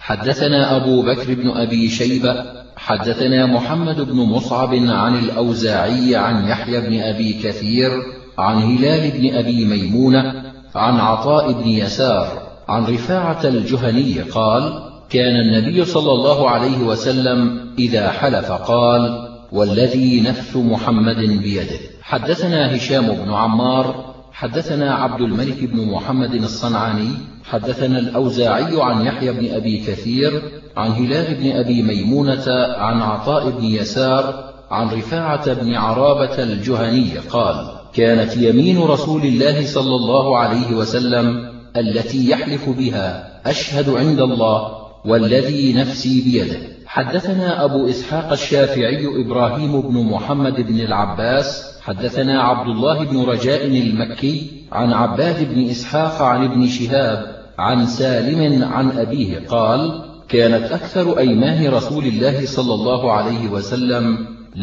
حدثنا أبو بكر بن أبي شيبة حدثنا محمد بن مصعب عن الأوزاعي عن يحيى بن أبي كثير عن هلال بن أبي ميمونة عن عطاء بن يسار عن رفاعة الجهني قال: كان النبي صلى الله عليه وسلم إذا حلف قال: والذي نفس محمد بيده. حدثنا هشام بن عمار حدثنا عبد الملك بن محمد الصنعاني حدثنا الأوزاعي عن يحيى بن أبي كثير عن هلال بن أبي ميمونة عن عطاء بن يسار عن رفاعة بن عرابة الجهني قال: كانت يمين رسول الله صلى الله عليه وسلم التي يحلف بها: أشهد عند الله والذي نفسي بيده. حدثنا أبو إسحاق الشافعي إبراهيم بن محمد بن العباس حدثنا عبد الله بن رجاء المكي عن عباد بن إسحاق عن ابن شهاب عن سالم عن أبيه قال: كانت أكثر أيمان رسول الله صلى الله عليه وسلم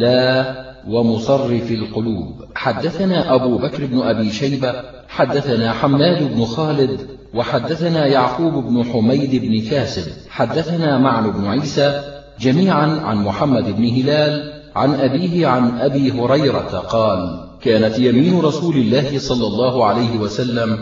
لا ومصرف القلوب. حدثنا أبو بكر بن أبي شيبة حدثنا حماد بن خالد وحدثنا يعقوب بن حميد بن كاسب حدثنا معن بن عيسى جميعا عن محمد بن هلال عن أبيه عن أبي هريرة قال: كانت يمين رسول الله صلى الله عليه وسلم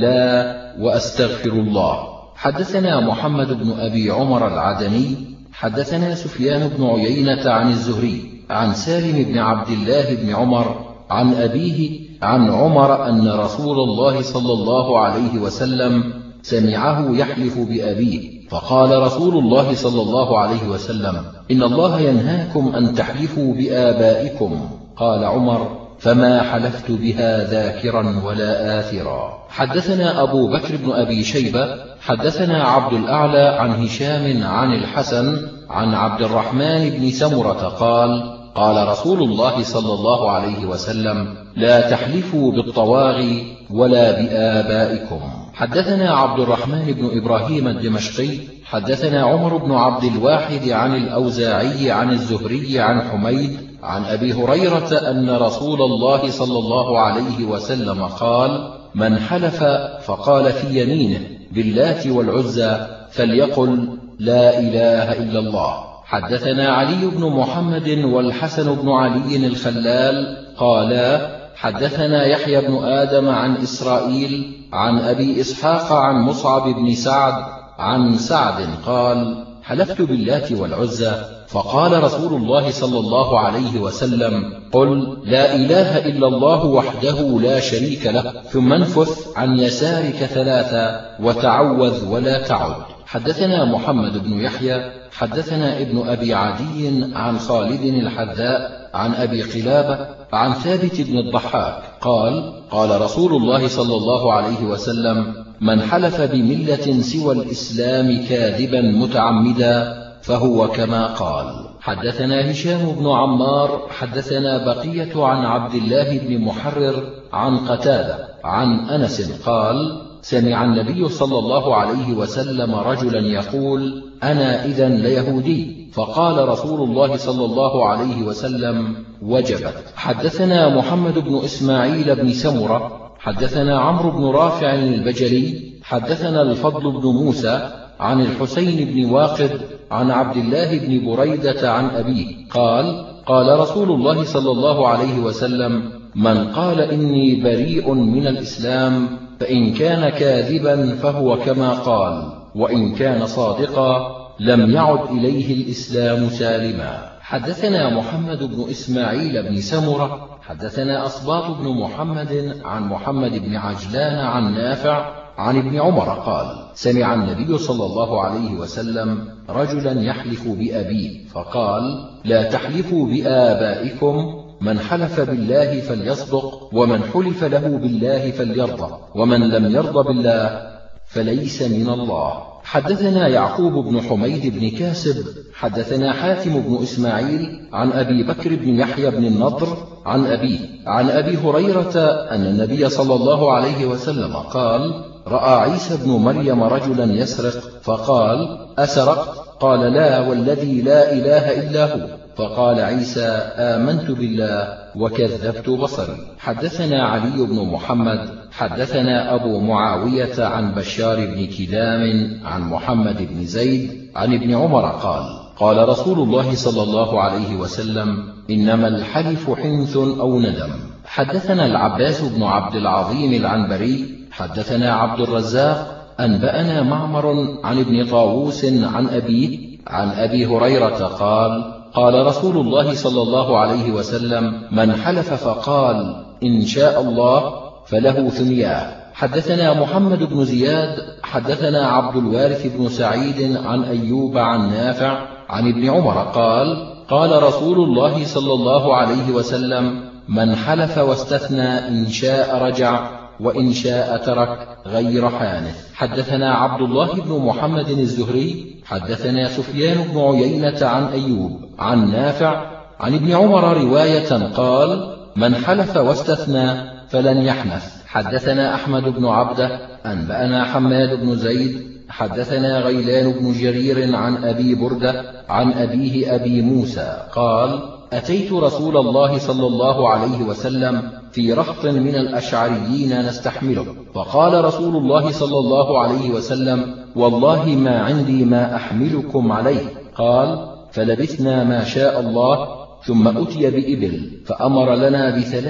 لا وأستغفر الله. حدثنا محمد بن أبي عمر العدني حدثنا سفيان بن عيينة عن الزهري عن سالم بن عبد الله بن عمر عن أبيه عن عمر أن رسول الله صلى الله عليه وسلم سمعه يحلف بأبيه فقال رسول الله صلى الله عليه وسلم: إن الله ينهاكم أن تحلفوا بآبائكم. قال عمر: فما حلفت بها ذاكرا ولا آثرا. حدثنا أبو بكر بن أبي شيبة حدثنا عبد الأعلى عن هشام عن الحسن عن عبد الرحمن بن سمرة قال: قال رسول الله صلى الله عليه وسلم: لا تحلفوا بالطواغي ولا بآبائكم. حدثنا عبد الرحمن بن إبراهيم الدمشقي حدثنا عمر بن عبد الواحد عن الأوزاعي عن الزهري عن حميد عن أبي هريرة أن رسول الله صلى الله عليه وسلم قال: من حلف فقال في يمينه باللات والعزى فليقل: لا إله إلا الله. حدثنا علي بن محمد والحسن بن علي الخلال قالا: حدثنا يحيى بن آدم عن إسرائيل عن أبي إسحاق عن مصعب بن سعد عن سعد قال: حلفت باللات والعزى فقال رسول الله صلى الله عليه وسلم: قل لا إله إلا الله وحده لا شريك له ثم انفث عن يسارك ثلاثا وتعوذ ولا تعد. حدثنا محمد بن يحيى حدثنا ابن أبي عدي عن خالد الحذاء عن أبي قلابة عن ثابت بن الضحاك قال: قال رسول الله صلى الله عليه وسلم: من حلف بملة سوى الإسلام كاذبا متعمدا فهو كما قال. حدثنا هشام بن عمار حدثنا بقية عن عبد الله بن محرر عن قتادة عن أنس قال: سمع النبي صلى الله عليه وسلم رجلا يقول: أنا إذن ليهودي، فقال رسول الله صلى الله عليه وسلم: وجبت. حدثنا محمد بن إسماعيل بن سمرة حدثنا عمرو بن رافع البجلي حدثنا الفضل بن موسى عن الحسين بن واقد عن عبد الله بن بريدة عن أبيه قال: قال رسول الله صلى الله عليه وسلم: من قال إني بريء من الإسلام فإن كان كاذبا فهو كما قال، وإن كان صادقا لم يعد إليه الإسلام سالما. حدثنا محمد بن إسماعيل بن سمرة حدثنا أصباط بن محمد عن محمد بن عجلان عن نافع عن ابن عمر قال: سمع النبي صلى الله عليه وسلم رجلا يحلف بأبيه فقال: لا تحلفوا بآبائكم، من حلف بالله فليصدق، ومن حلف له بالله فليرضى، ومن لم يرضى بالله فليس من الله. حدثنا يعقوب بن حميد بن كاسب حدثنا حاتم بن إسماعيل عن أبي بكر بن يحيى بن النضر عن أبيه عن أبي هريرة أن النبي صلى الله عليه وسلم قال: رأى عيسى بن مريم رجلا يسرق فقال: أسرقت؟ قال لا والذي لا إله إلا هو. فقال عيسى آمنت بالله وكذبت بصري. حدثنا علي بن محمد حدثنا أبو معاوية عن بشار بن كدام عن محمد بن زيد عن ابن عمر قال قال رسول الله صلى الله عليه وسلم إنما الحلف حنث أو ندم. حدثنا العباس بن عبد العظيم العنبري حدثنا عبد الرزاق أنبأنا معمر عن ابن طاووس عن أبيه عن أبي هريرة قال قال رسول الله صلى الله عليه وسلم من حلف فقال إن شاء الله فله ثنياه. حدثنا محمد بن زياد حدثنا عبد الوارث بن سعيد عن أيوب عن نافع عن ابن عمر قال قال رسول الله صلى الله عليه وسلم من حلف واستثنى إن شاء رجع وإن شاء ترك غير حانث. حدثنا عبد الله بن محمد الزهري حدثنا سفيان بن عيينة عن أيوب عن نافع عن ابن عمر رواية قال من حلف واستثنى فلن يحنث. حدثنا أحمد بن عبده أنبأنا حماد بن زيد حدثنا غيلان بن جرير عن أبي بردة عن أبيه أبي موسى قال أتيت رسول الله صلى الله عليه وسلم في رهط من الأشعريين نستحمله، فقال رسول الله صلى الله عليه وسلم والله ما عندي ما أحملكم عليه. قال فلبثنا ما شاء الله ثم أتي بإبل فأمر لنا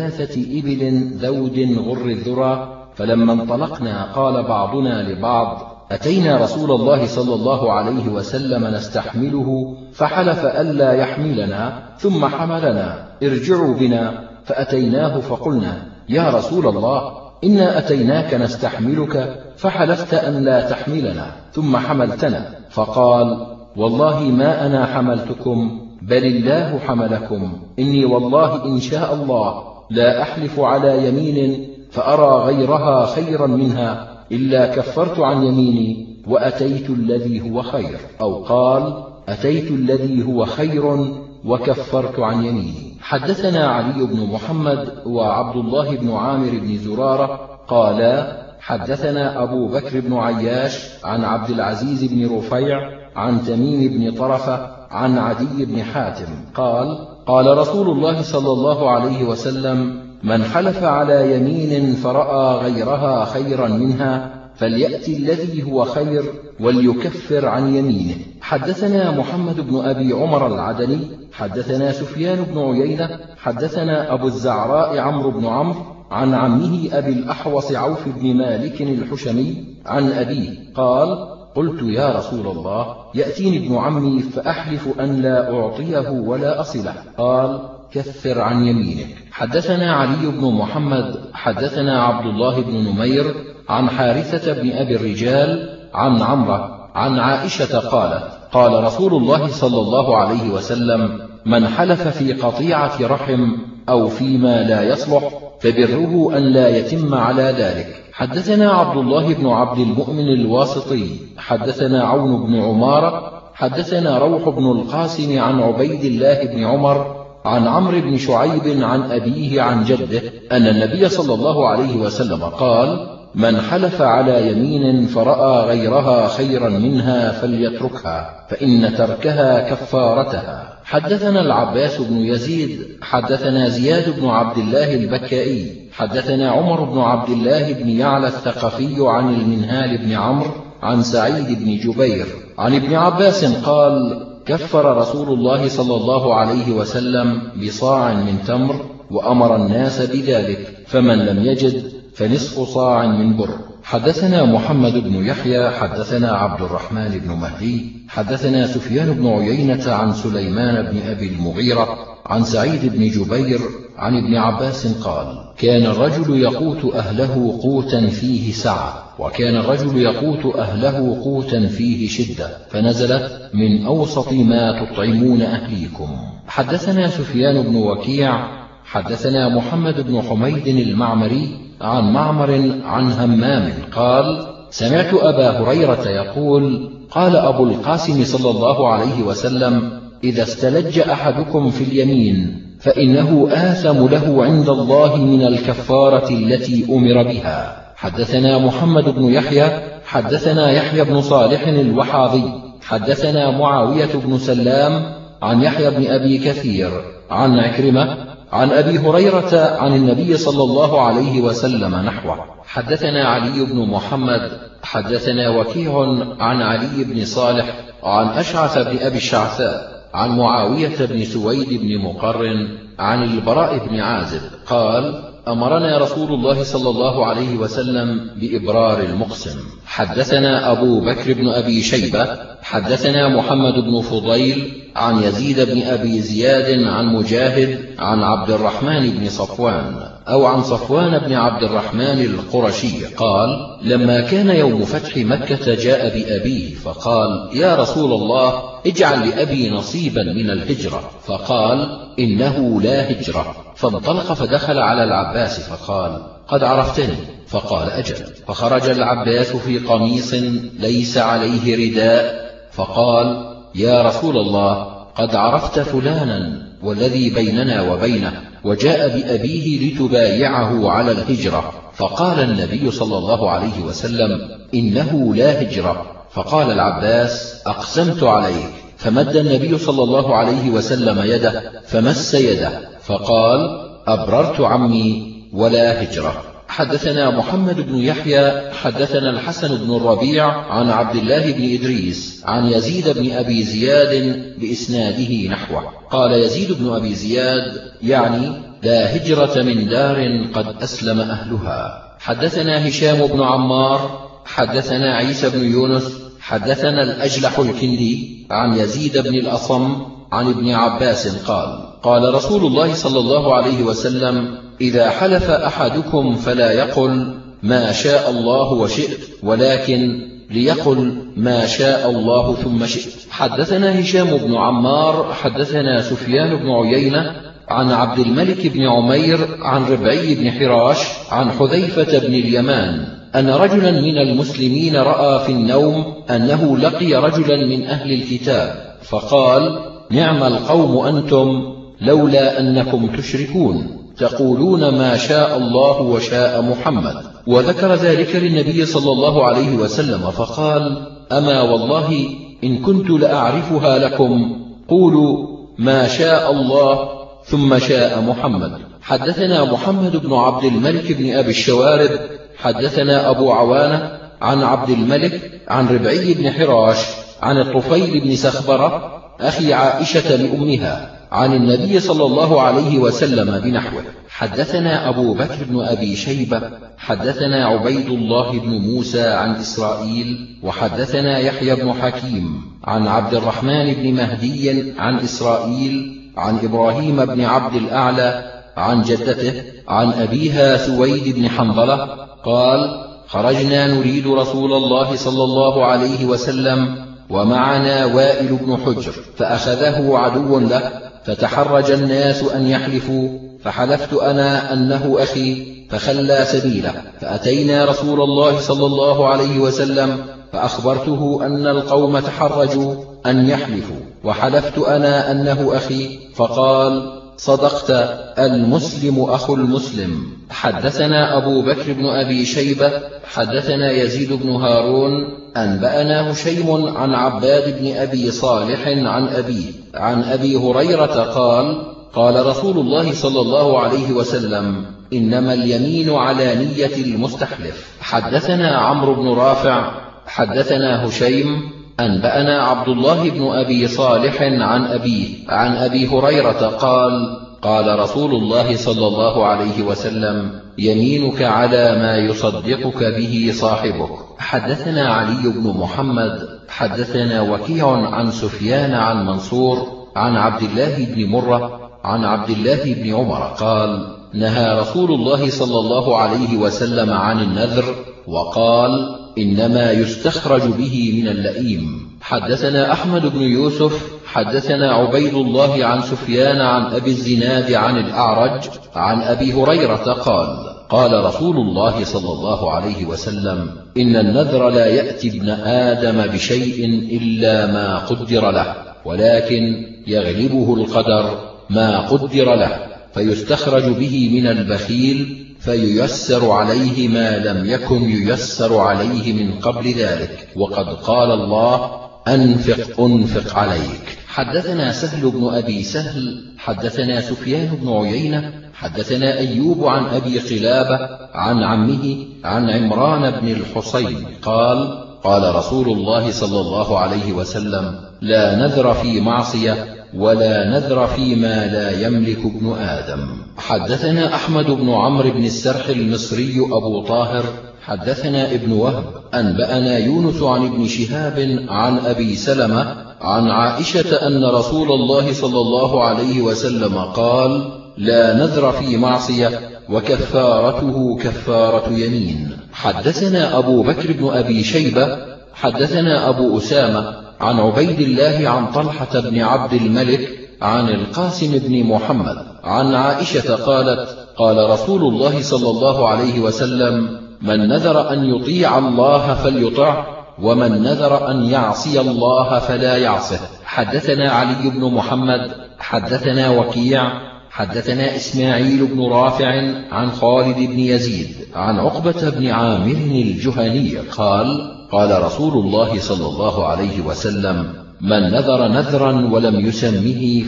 ب3 إبل ذود غر الذرى. فلما انطلقنا قال بعضنا لبعض أتينا رسول الله صلى الله عليه وسلم نستحمله فحلف ألا يحملنا ثم حملنا ارجعوا بنا. فأتيناه فقلنا يا رسول الله إنا أتيناك نستحملك فحلفت أن لا تحملنا ثم حملتنا. فقال والله ما أنا حملتكم بل الله حملكم. إني والله إن شاء الله لا أحلف على يمين فأرى غيرها خيرا منها إلا كفرت عن يميني وأتيت الذي هو خير، أو قال أتيت الذي هو خير وكفرت عن يميني. حدثنا علي بن محمد وعبد الله بن عامر بن زرارة قالا حدثنا أبو بكر بن عياش عن عبد العزيز بن رفيع عن تميم بن طرفة عن عدي بن حاتم قال قال رسول الله صلى الله عليه وسلم من حلف على يمين فرأى غيرها خيرا منها فليأتي الذي هو خير وليكفر عن يمينه. حدثنا محمد بن أبي عمر العدني حدثنا سفيان بن عيينة حدثنا أبو الزعراء عمرو بن عمرو عن عمه أبي الأحوص عوف بن مالك الحشمي عن أبيه قال قلت يا رسول الله يأتيني ابن عمي فأحلف أن لا أعطيه ولا أصله. قال كفر عن يمينك. حدثنا علي بن محمد حدثنا عبد الله بن نمير عن حارثة بن أبي الرجال عن عمرة عن عائشة قالت قال رسول الله صلى الله عليه وسلم من حلف في قطيعة رحم أو فيما لا يصلح فبره أن لا يتم على ذلك. حدثنا عبد الله بن عبد المؤمن الواسطي حدثنا عون بن عمارة حدثنا روح بن القاسم عن عبيد الله بن عمر عن عمرو بن شعيب عن أبيه عن جده أن النبي صلى الله عليه وسلم قال من حلف على يمين فرأى غيرها خيرا منها فليتركها فإن تركها كفارتها. حدثنا العباس بن يزيد حدثنا زياد بن عبد الله البكائي حدثنا عمر بن عبد الله بن يعلى الثقفي عن المنهال بن عمرو عن سعيد بن جبير عن ابن عباس قال كفر رسول الله صلى الله عليه وسلم بصاع من تمر وأمر الناس بذلك فمن لم يجد فنصف صاع من بر. حدثنا محمد بن يحيى حدثنا عبد الرحمن بن مهدي حدثنا سفيان بن عيينة عن سليمان بن أبي المغيرة عن سعيد بن جبير عن ابن عباس قال كان الرجل يقوت أهله قوتا فيه سعة وكان الرجل يقوت أهله قوتا فيه شدة فنزلت من أوسط ما تطعمون أهليكم. حدثنا سفيان بن وكيع حدثنا محمد بن حميد المعمري عن معمر عن همام قال سمعت أبا هريرة يقول قال أبو القاسم صلى الله عليه وسلم إذا استلج أحدكم في اليمين فإنه آثم له عند الله من الكفارة التي أمر بها. حدثنا محمد بن يحيى حدثنا يحيى بن صالح الوحاضي حدثنا معاوية بن سلام عن يحيى بن أبي كثير عن عكرمة عن أبي هريرة عن النبي صلى الله عليه وسلم نحوه. حدثنا علي بن محمد حدثنا وكيع عن علي بن صالح عن أشعث بن أبي الشعثاء عن معاوية بن سويد بن مقرن عن البراء بن عازب قال: أمرنا رسول الله صلى الله عليه وسلم بإبرار المقسم. حدثنا أبو بكر بن أبي شيبة حدثنا محمد بن فضيل عن يزيد بن أبي زياد عن مجاهد عن عبد الرحمن بن صفوان أو عن صفوان بن عبد الرحمن القرشي قال: لما كان يوم فتح مكة جاء بأبيه فقال: يا رسول الله، اجعل لأبي نصيبا من الهجرة. فقال: إنه لا هجرة. فانطلق فدخل على العباس فقال: قد عرفتني؟ فقال: أجل. فخرج العباس في قميص ليس عليه رداء فقال: يا رسول الله، قد عرفت فلانا والذي بيننا وبينه، وجاء بأبيه لتبايعه على الهجرة. فقال النبي صلى الله عليه وسلم: إنه لا هجرة. فقال العباس: أقسمت عليك. فمد النبي صلى الله عليه وسلم يده فمس يده فقال: أبررت عمي ولا هجرة. حدثنا محمد بن يحيى حدثنا الحسن بن الربيع عن عبد الله بن إدريس عن يزيد بن أبي زياد بإسناده نحوه. قال يزيد بن أبي زياد: يعني لا هجرة من دار قد أسلم أهلها. حدثنا هشام بن عمار حدثنا عيسى بن يونس حدثنا الأجلح الكندي عن يزيد بن الأصم عن ابن عباس قال: قال رسول الله صلى الله عليه وسلم: إذا حلف أحدكم فلا يقل ما شاء الله وشئت، ولكن ليقل ما شاء الله ثم شئت. حدثنا هشام بن عمار حدثنا سفيان بن عيينة عن عبد الملك بن عمير عن ربعي بن حراش عن حذيفة بن اليمان أن رجلا من المسلمين رأى في النوم أنه لقي رجلا من أهل الكتاب فقال: نعم القوم أنتم لولا أنكم تشركون تقولون ما شاء الله وشاء محمد. وذكر ذلك للنبي صلى الله عليه وسلم فقال: أما والله إن كنت لأعرفها لكم، قولوا ما شاء الله ثم شاء محمد. حدثنا محمد بن عبد الملك بن أبي الشوارب حدثنا أبو عوانة عن عبد الملك عن ربعي بن حراش عن الطفيل بن سخبرة أخي عائشة لأمها عن النبي صلى الله عليه وسلم بنحوه. حدثنا أبو بكر بن أبي شيبة حدثنا عبيد الله بن موسى عن إسرائيل وحدثنا يحيى بن حكيم عن عبد الرحمن بن مهدي عن إسرائيل عن إبراهيم بن عبد الأعلى عن جدته عن أبيها سويد بن حنظلة قال: خرجنا نريد رسول الله صلى الله عليه وسلم ومعنا وائل بن حجر، فأخذه عدو له، فتحرج الناس أن يحلفوا، فحلفت أنا أنه أخي فخلى سبيله، فأتينا رسول الله صلى الله عليه وسلم فأخبرته أن القوم تحرجوا أن يحلفوا، وحلفت أنا أنه أخي، فقال: صدقت، المسلم أخو المسلم. حدثنا أبو بكر بن أبي شيبة حدثنا يزيد بن هارون أنبأنا هشيم عن عباد بن أبي صالح عن أبيه عن أبي هريرة قال: قال رسول الله صلى الله عليه وسلم: إنما اليمين على نية المستحلف. حدثنا عمرو بن رافع حدثنا هشيم أنبأنا عبد الله بن أبي صالح عن أبيه عن أبي هريرة قال: قال رسول الله صلى الله عليه وسلم: يمينك على ما يصدقك به صاحبك. حدثنا علي بن محمد حدثنا وكيع عن سفيان عن منصور عن عبد الله بن مرة عن عبد الله بن عمر قال: نهى رسول الله صلى الله عليه وسلم عن النذر وقال: إنما يستخرج به من اللئيم. حدثنا أحمد بن يوسف حدثنا عبيد الله عن سفيان عن أبي الزناد عن الأعرج عن أبي هريرة قال: قال رسول الله صلى الله عليه وسلم: إن النذر لا يأتي ابن آدم بشيء إلا ما قدر له، ولكن يغلبه القدر ما قدر له، فيستخرج به من البخيل فييسر عليه ما لم يكن ييسر عليه من قبل ذلك. وقد قال الله: أنفق عليك. حدثنا سهل بن أبي سهل حدثنا سفيان بن عيينة حدثنا أيوب عن أبي قلابة عن عمه عن عمران بن الحصين قال قال رسول الله صلى الله عليه وسلم: لا نذر في معصية ولا نذر فيما لا يملك ابن آدم. حدثنا أحمد بن عمرو بن السرح المصري أبو طاهر حدثنا ابن وهب أنبأنا يونس عن ابن شهاب عن أبي سلمة عن عائشة أن رسول الله صلى الله عليه وسلم قال: لا نذر في معصية وكفارته كفارة يمين. حدثنا أبو بكر بن أبي شيبة حدثنا أبو أسامة عن عبيد الله عن طلحة بن عبد الملك عن القاسم بن محمد عن عائشة قالت: قال رسول الله صلى الله عليه وسلم: من نذر أن يطيع الله فليطع، ومن نذر أن يعصي الله فلا يعصه. حدثنا علي بن محمد حدثنا وكيع حدثنا إسماعيل بن رافع عن خالد بن يزيد عن عقبة بن عامر الجهني قال: قال رسول الله صلى الله عليه وسلم: من نذر نذرا ولم يسمه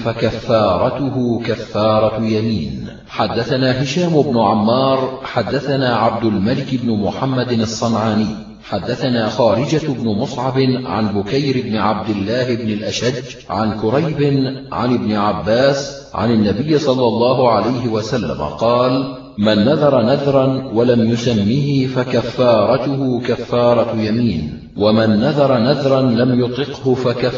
فكفارته كفارة يمين. حدثنا هشام بن عمار حدثنا عبد الملك بن محمد الصنعاني حدثنا خارجة بن مصعب عن بكير بن عبد الله بن الأشج عن كريب عن ابن عباس عن النبي صلى الله عليه وسلم قال: من نذر نذرا ولم يسمه فكفارته كفارة يمين، ومن نذر نذرا لم يطقه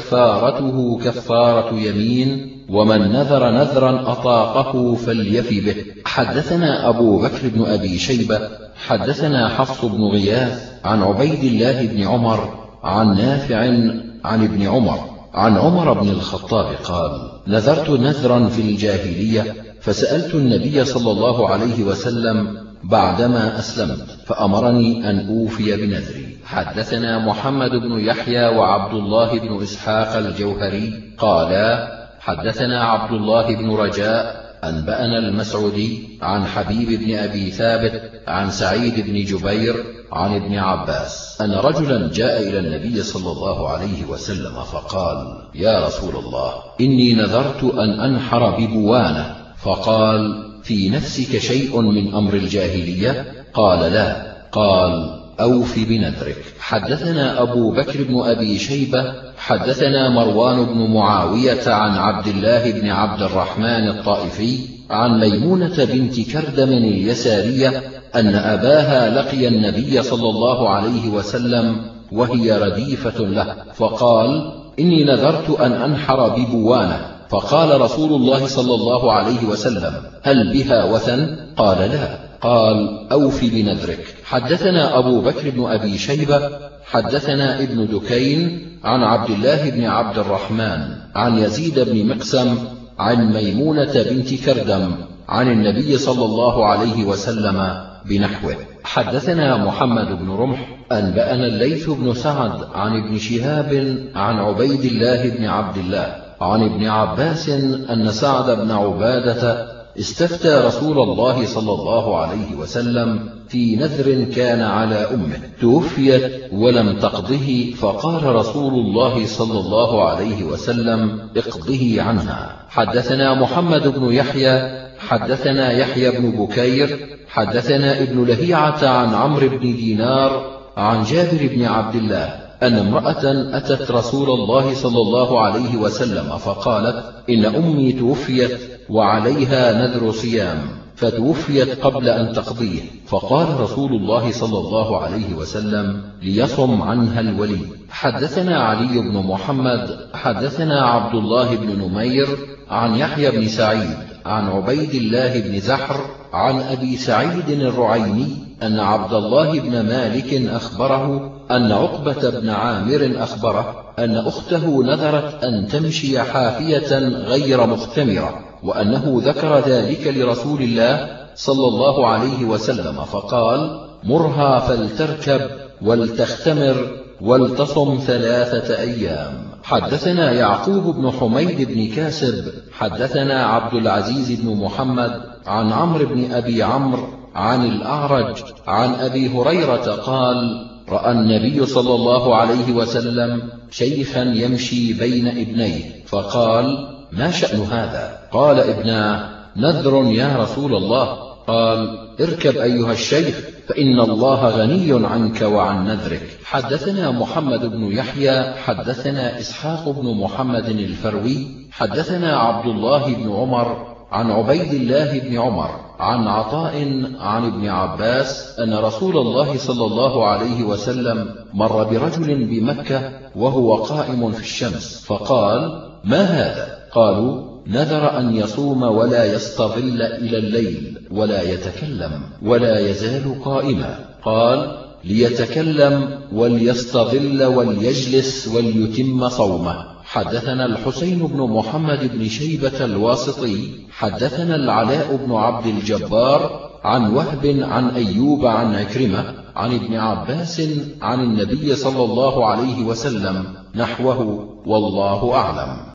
فكفارته كفارة يمين، ومن نذر نذرا أطاقه فليف به. حدثنا أبو بكر بن أبي شيبة حدثنا حفص بن غياث عن عبيد الله بن عمر عن نافع عن ابن عمر عن عمر بن الخطاب قال: نذرت نذرا في الجاهلية فسألت النبي صلى الله عليه وسلم بعدما أسلمت فأمرني أن أوفي بنذري. حدثنا محمد بن يحيى وعبد الله بن إسحاق الجوهري قالا: حدثنا عبد الله بن رجاء أنبأنا المسعودي عن حبيب بن أبي ثابت عن سعيد بن جبير عن ابن عباس أن رجلا جاء إلى النبي صلى الله عليه وسلم فقال: يا رسول الله، إني نذرت أن أنحر ببوانة. فقال: في نفسك شيء من أمر الجاهلية؟ قال: لا. قال: أوف بنذرك. حدثنا أبو بكر بن أبي شيبة حدثنا مروان بن معاوية عن عبد الله بن عبد الرحمن الطائفي عن ميمونة بنت كردم اليسارية أن أباها لقي النبي صلى الله عليه وسلم وهي رديفة له، فقال: إني نذرت أن أنحر ببوانة. فقال رسول الله صلى الله عليه وسلم: هل بها وثن؟ قال: لا. قال: أوف بنذرك. حدثنا أبو بكر بن أبي شيبة حدثنا ابن دكين عن عبد الله بن عبد الرحمن عن يزيد بن مقسم عن ميمونة بنت كردم عن النبي صلى الله عليه وسلم بنحوه. حدثنا محمد بن رمح أنبأنا الليث بن سعد عن ابن شهاب عن عبيد الله بن عبد الله عن ابن عباس أن سعد بن عبادة استفتى رسول الله صلى الله عليه وسلم في نذر كان على أمه توفيت ولم تقضه، فقال رسول الله صلى الله عليه وسلم: اقضه عنها. حدثنا محمد بن يحيى حدثنا يحيى بن بكير حدثنا ابن لهيعة عن عمرو بن دينار عن جابر بن عبد الله أن امرأة أتت رسول الله صلى الله عليه وسلم فقالت: إن أمي توفيت وعليها نذر صيام، فتوفيت قبل أن تقضيه، فقال رسول الله صلى الله عليه وسلم: ليصم عنها الولي. حدثنا علي بن محمد حدثنا عبد الله بن نمير عن يحيى بن سعيد عن عبيد الله بن زحر عن أبي سعيد الرعيني أن عبد الله بن مالك أخبره أن عقبة بن عامر أخبره أن أخته نذرت أن تمشي حافية غير مختمرة، وأنه ذكر ذلك لرسول الله صلى الله عليه وسلم فقال: مرها فلتركب ولتختمر ولتصم 3 أيام. حدثنا يعقوب بن حميد بن كاسب حدثنا عبد العزيز بن محمد عن عمرو بن أبي عمرو عن الأعرج عن أبي هريرة قال: رأى النبي صلى الله عليه وسلم شيخا يمشي بين ابنيه فقال: ما شأن هذا؟ قال ابناه: نذر يا رسول الله. قال: اركب أيها الشيخ فإن الله غني عنك وعن نذرك. حدثنا محمد بن يحيى حدثنا إسحاق بن محمد الفروي حدثنا عبد الله بن عمر عن عبيد الله بن عمر عن عطاء عن ابن عباس أن رسول الله صلى الله عليه وسلم مر برجل بمكة وهو قائم في الشمس فقال: ما هذا؟ قالوا: نذر أن يصوم ولا يستظل إلى الليل ولا يتكلم ولا يزال قائما. قال: ليتكلم وليستظل وليجلس وليتم صومه. حدثنا الحسين بن محمد بن شيبة الواسطي حدثنا العلاء بن عبد الجبار عن وهب عن أيوب عن عكرمة عن ابن عباس عن النبي صلى الله عليه وسلم نحوه، والله أعلم.